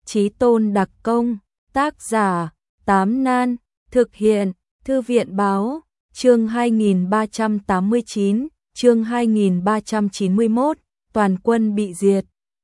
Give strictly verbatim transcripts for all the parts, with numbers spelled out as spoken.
Chí Tôn đặc công, tác giả, Tám Nan, thực hiện, Thư viện báo, chương hai nghìn ba trăm tám mươi chín, chương hai nghìn ba trăm chín mươi mốt, toàn quân bị diệt.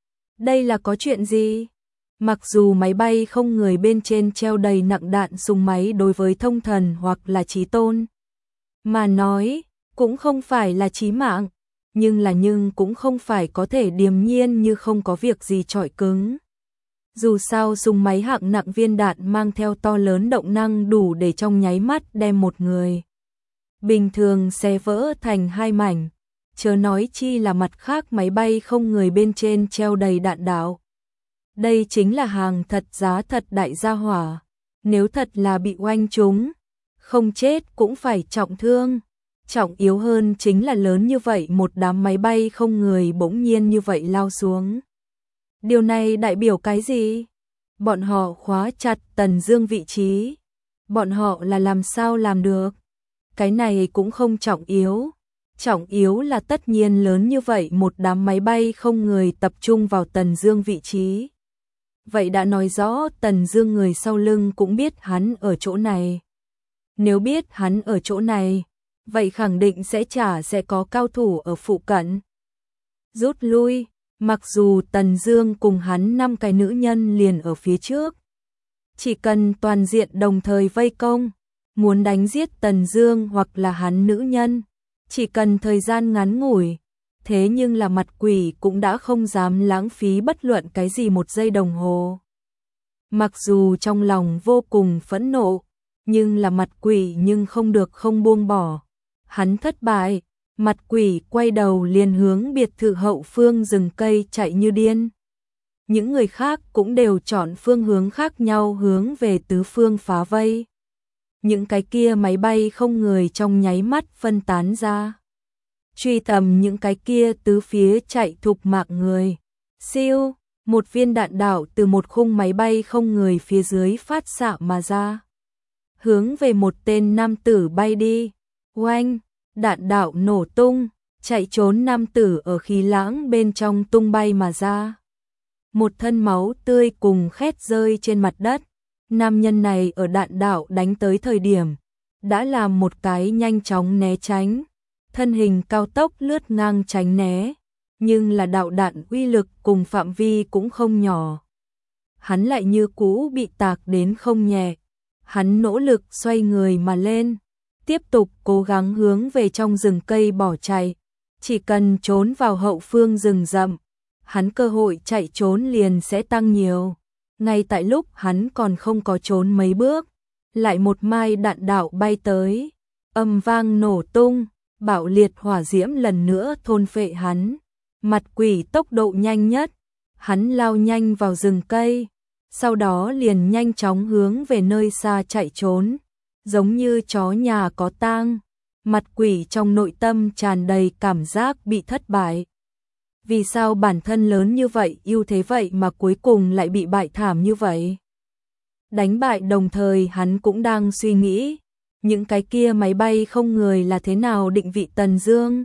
Đây là có chuyện gì? Mặc dù máy bay không người bên trên treo đầy nặng đạn súng máy đối với thông thần hoặc là Chí Tôn mà nói, cũng không phải là chí mạng, nhưng là nhưng cũng không phải có thể điềm nhiên như không có việc gì chọi cứng. Dù sao súng máy hạng nặng viên đạn mang theo to lớn động năng đủ để trong nháy mắt đem một người bình thường xé vỡ thành hai mảnh, chớ nói chi là mặt khác máy bay không người bên trên treo đầy đạn đạo. Đây chính là hàng thật giá thật đại gia hỏa, nếu thật là bị oanh trúng, không chết cũng phải trọng thương. Trọng yếu hơn chính là lớn như vậy một đám máy bay không người bỗng nhiên như vậy lao xuống. Điều này đại biểu cái gì? Bọn họ khóa chặt Tần Dương vị trí. Bọn họ là làm sao làm được? Cái này cũng không trọng yếu. Trọng yếu là tất nhiên lớn như vậy một đám máy bay không người tập trung vào Tần Dương vị trí. Vậy đã nói rõ Tần Dương người sau lưng cũng biết hắn ở chỗ này. Nếu biết hắn ở chỗ này, vậy khẳng định sẽ chả sẽ có cao thủ ở phụ cận. Rút lui, mặc dù Tần Dương cùng hắn năm cái nữ nhân liền ở phía trước. Chỉ cần toàn diện đồng thời vây công, muốn đánh giết Tần Dương hoặc là hắn nữ nhân, chỉ cần thời gian ngắn ngủi. Thế nhưng là mặt quỷ cũng đã không dám lãng phí bất luận cái gì một giây đồng hồ. Mặc dù trong lòng vô cùng phẫn nộ, nhưng là mặt quỷ nhưng không được không buông bỏ. Hắn thất bại, mặt quỷ quay đầu liền hướng biệt thự hậu phương rừng cây chạy như điên. Những người khác cũng đều chọn phương hướng khác nhau hướng về tứ phương phá vây. Những cái kia máy bay không người trong nháy mắt phân tán ra. Truy tầm những cái kia tứ phía chạy thục mạng người. Siêu, một viên đạn đạo từ một khung máy bay không người phía dưới phát xạ mà ra. Hướng về một tên nam tử bay đi. Oanh, đạn đạo nổ tung, chạy trốn nam tử ở khí lãng bên trong tung bay mà ra. Một thân máu tươi cùng khét rơi trên mặt đất. Nam nhân này ở đạn đạo đánh tới thời điểm, đã làm một cái nhanh chóng né tránh. Thân hình cao tốc lướt ngang tránh né, nhưng là đạo đạn uy lực cùng phạm vi cũng không nhỏ. Hắn lại như cũ bị tạc đến không nhẹ. Hắn nỗ lực xoay người mà lên, tiếp tục cố gắng hướng về trong rừng cây bỏ chạy. Chỉ cần trốn vào hậu phương rừng rậm, hắn cơ hội chạy trốn liền sẽ tăng nhiều. Ngay tại lúc hắn còn không có trốn mấy bước, lại một mai đạn đạo bay tới, âm vang nổ tung. Bạo liệt hỏa diễm lần nữa thôn phệ hắn. Mặt quỷ tốc độ nhanh nhất, hắn lao nhanh vào rừng cây, sau đó liền nhanh chóng hướng về nơi xa chạy trốn, giống như chó nhà có tang. Mặt quỷ trong nội tâm tràn đầy cảm giác bị thất bại. Vì sao bản thân lớn như vậy, ưu thế vậy mà cuối cùng lại bị bại thảm như vậy? Đánh bại đồng thời hắn cũng đang suy nghĩ, những cái kia máy bay không người là thế nào định vị Tần Dương.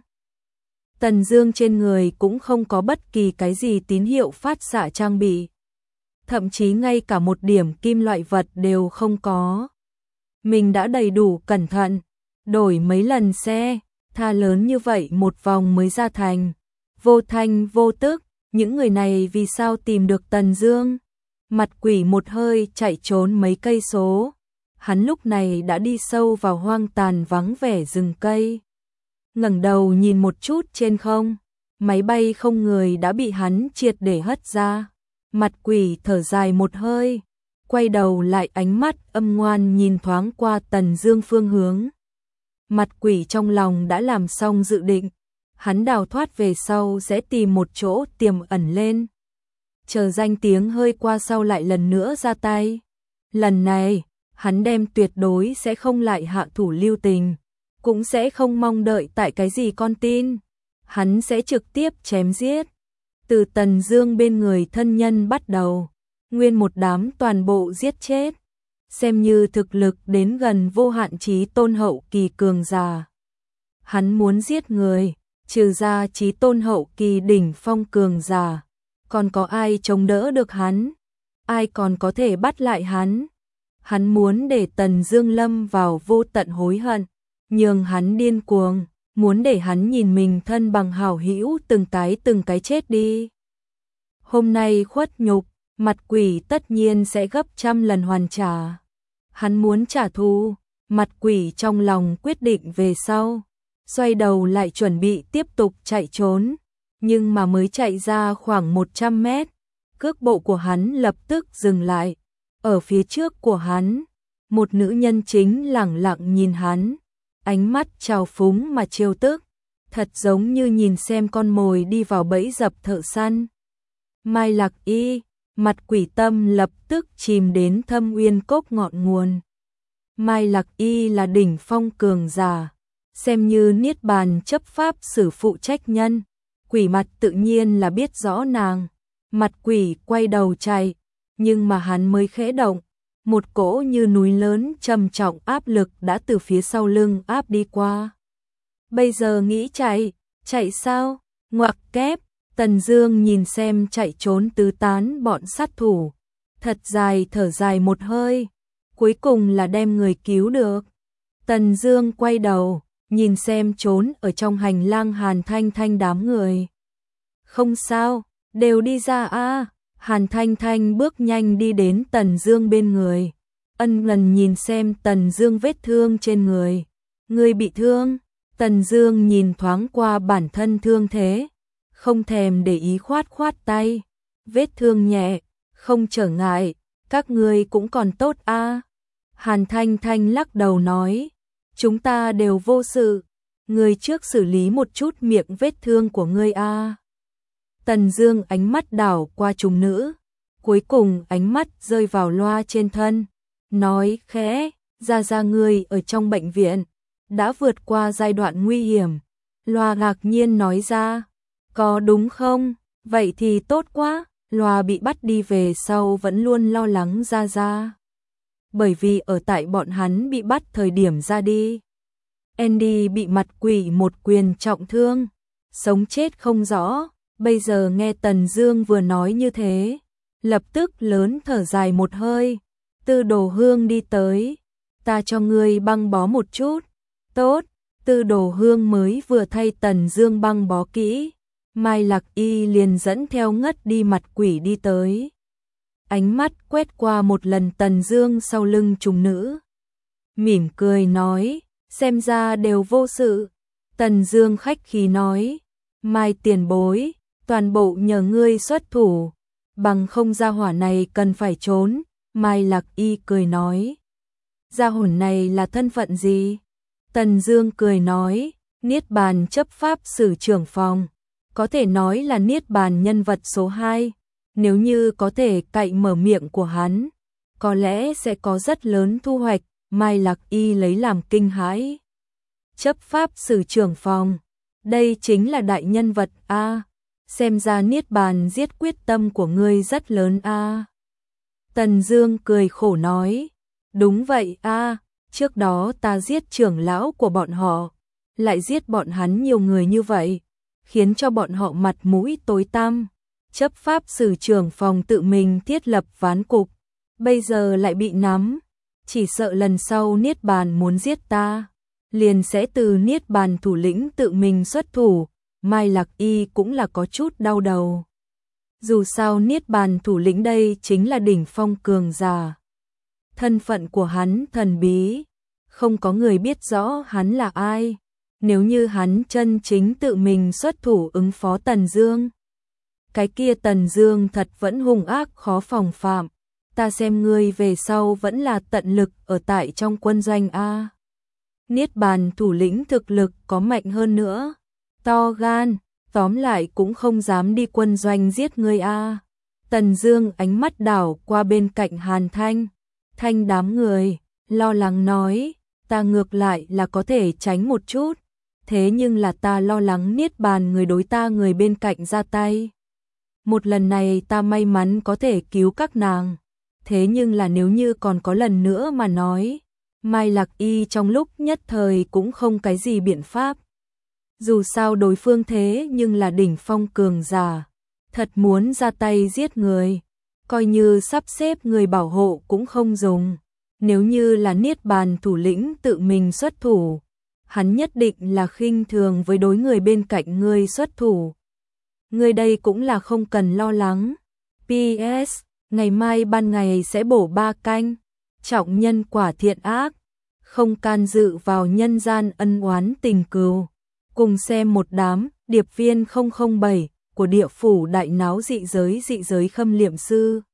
Tần Dương trên người cũng không có bất kỳ cái gì tín hiệu phát xạ trang bị. Thậm chí ngay cả một điểm kim loại vật đều không có. Mình đã đầy đủ cẩn thận, đổi mấy lần xe, tha lớn như vậy một vòng mới ra thành. Vô thanh vô tức, những người này vì sao tìm được Tần Dương? Mặt quỷ một hơi chạy trốn mấy cây số. Hắn lúc này đã đi sâu vào hoang tàn vắng vẻ rừng cây. Ngẩng đầu nhìn một chút trên không, máy bay không người đã bị hắn triệt để hất ra. Mặt quỷ thở dài một hơi, quay đầu lại ánh mắt âm ngoan nhìn thoáng qua Tần Dương phương hướng. Mặt quỷ trong lòng đã làm xong dự định, hắn đào thoát về sau sẽ tìm một chỗ tiềm ẩn lên. Chờ danh tiếng hơi qua sau lại lần nữa ra tay. Lần này, hắn đem tuyệt đối sẽ không lại hạ thủ lưu tình, cũng sẽ không mong đợi tại cái gì con tin. Hắn sẽ trực tiếp chém giết. Từ Tần Dương bên người thân nhân bắt đầu, nguyên một đám toàn bộ giết chết. Xem như thực lực đến gần vô hạn chí tôn hậu kỳ cường giả. Hắn muốn giết người, trừ ra chí tôn hậu kỳ đỉnh phong cường giả, còn có ai chống đỡ được hắn? ai còn có thể bắt lại hắn. Hắn muốn để Tần Dương lâm vào vô tận hối hận, nhường hắn điên cuồng, muốn để hắn nhìn mình thân bằng hảo hữu từng cái từng cái chết đi. Hôm nay khuất nhục, mặt quỷ tất nhiên sẽ gấp trăm lần hoàn trả. Hắn muốn trả thù, mặt quỷ trong lòng quyết định về sau, xoay đầu lại chuẩn bị tiếp tục chạy trốn, nhưng mà mới chạy ra khoảng một trăm mét, cước bộ của hắn lập tức dừng lại. Ở phía trước của hắn, một nữ nhân chính lẳng lặng nhìn hắn, ánh mắt trào phúng mà trêu tức, thật giống như nhìn xem con mồi đi vào bẫy dập thợ săn. Mai Lạc Y, mặt quỷ tâm lập tức chìm đến thâm uyên cốc ngọn nguồn. Mai Lạc Y là đỉnh phong cường giả, xem như niết bàn chấp pháp xử phụ trách nhân, quỷ mặt tự nhiên là biết rõ nàng. Mặt quỷ quay đầu chạy, nhưng mà hắn mới khẽ động, một cỗ như núi lớn trầm trọng áp lực đã từ phía sau lưng áp đi qua. Bây giờ nghĩ chạy, chạy sao? Ngoặc kép, Tần Dương nhìn xem chạy trốn tứ tán bọn sát thủ, thật dài thở dài một hơi, cuối cùng là đem người cứu được. Tần Dương quay đầu, nhìn xem trốn ở trong hành lang Hàn Thanh Thanh đám người. Không sao, đều đi ra a. Hàn Thanh Thanh bước nhanh đi đến Tần Dương bên người, ân lần nhìn xem Tần Dương vết thương trên người. Người bị thương? Tần Dương nhìn thoáng qua bản thân thương thế, không thèm để ý khoát khoát tay. Vết thương nhẹ, không trở ngại, các ngươi cũng còn tốt a. Hàn Thanh Thanh lắc đầu nói, chúng ta đều vô sự, ngươi trước xử lý một chút miệng vết thương của ngươi a. Tần Dương ánh mắt đảo qua chúng nữ, cuối cùng ánh mắt rơi vào loa trên thân, nói khẽ, ra ra ngươi ở trong bệnh viện, đã vượt qua giai đoạn nguy hiểm. Loa ngạc nhiên nói ra, có đúng không? Vậy thì tốt quá. Loa bị bắt đi về sau vẫn luôn lo lắng ra ra, bởi vì ở tại bọn hắn bị bắt thời điểm ra đi, Andy bị mặt quỷ một quyền trọng thương, sống chết không rõ. Bây giờ nghe Tần Dương vừa nói như thế, lập tức lớn thở dài một hơi. Tư Đồ Hương đi tới, ta cho ngươi băng bó một chút. Tốt. Tư Đồ Hương mới vừa thay Tần Dương băng bó kỹ, Mai Lạc Y liền dẫn theo ngất đi mặt quỷ đi tới. Ánh mắt quét qua một lần Tần Dương sau lưng trùng nữ, mỉm cười nói, xem ra đều vô sự. Tần Dương khách khí nói, Mai tiền bối, toàn bộ nhờ ngươi xuất thủ, bằng không gia hỏa này cần phải trốn. Mai Lạc Y cười nói, gia hồn này là thân phận gì? Tần Dương cười nói, Niết Bàn chấp pháp sử trưởng phòng, có thể nói là Niết Bàn nhân vật số hai, nếu như có thể cậy mở miệng của hắn, có lẽ sẽ có rất lớn thu hoạch. Mai Lạc Y lấy làm kinh hãi. Chấp pháp sử trưởng phòng, đây chính là đại nhân vật a, xem ra Niết Bàn giết quyết tâm của ngươi rất lớn a. Tần Dương cười khổ nói, đúng vậy a, trước đó ta giết trưởng lão của bọn họ, lại giết bọn hắn nhiều người như vậy, khiến cho bọn họ mặt mũi tối tăm. Chấp pháp sử trưởng phòng tự mình thiết lập ván cục, bây giờ lại bị nắm, chỉ sợ lần sau Niết Bàn muốn giết ta, liền sẽ từ Niết Bàn thủ lĩnh tự mình xuất thủ. Mai Lạc Y cũng là có chút đau đầu. Dù sao Niết Bàn thủ lĩnh đây chính là đỉnh phong cường giả, thân phận của hắn thần bí, không có người biết rõ hắn là ai. Nếu như hắn chân chính tự mình xuất thủ ứng phó Tần Dương, cái kia Tần Dương thật vẫn hung ác khó phòng phạm. Ta xem ngươi về sau vẫn là tận lực ở tại trong quân doanh a. Niết Bàn thủ lĩnh thực lực có mạnh hơn nữa, to gan, tóm lại cũng không dám đi quân doanh giết ngươi a. Tần Dương ánh mắt đảo qua bên cạnh Hàn Thanh Thanh đám người, lo lắng nói, ta ngược lại là có thể tránh một chút, thế nhưng là ta lo lắng Niết Bàn người đối ta người bên cạnh ra tay. Một lần này ta may mắn có thể cứu các nàng, thế nhưng là nếu như còn có lần nữa mà nói, Mai Lạc Y trong lúc nhất thời cũng không cái gì biện pháp. Dù sao đối phương thế nhưng là đỉnh phong cường giả, thật muốn ra tay giết người, coi như sắp xếp người bảo hộ cũng không dùng. Nếu như là Niết Bàn thủ lĩnh tự mình xuất thủ, hắn nhất định là khinh thường với đối người bên cạnh ngươi xuất thủ. Ngươi đây cũng là không cần lo lắng. pê ét. Ngày mai ban ngày sẽ bổ ba canh, trọng nhân quả thiện ác, không can dự vào nhân gian ân oán tình cừu. Cùng xem một đám điệp viên không không bảy của địa phủ đại náo dị giới dị giới Khâm Liệm Sư.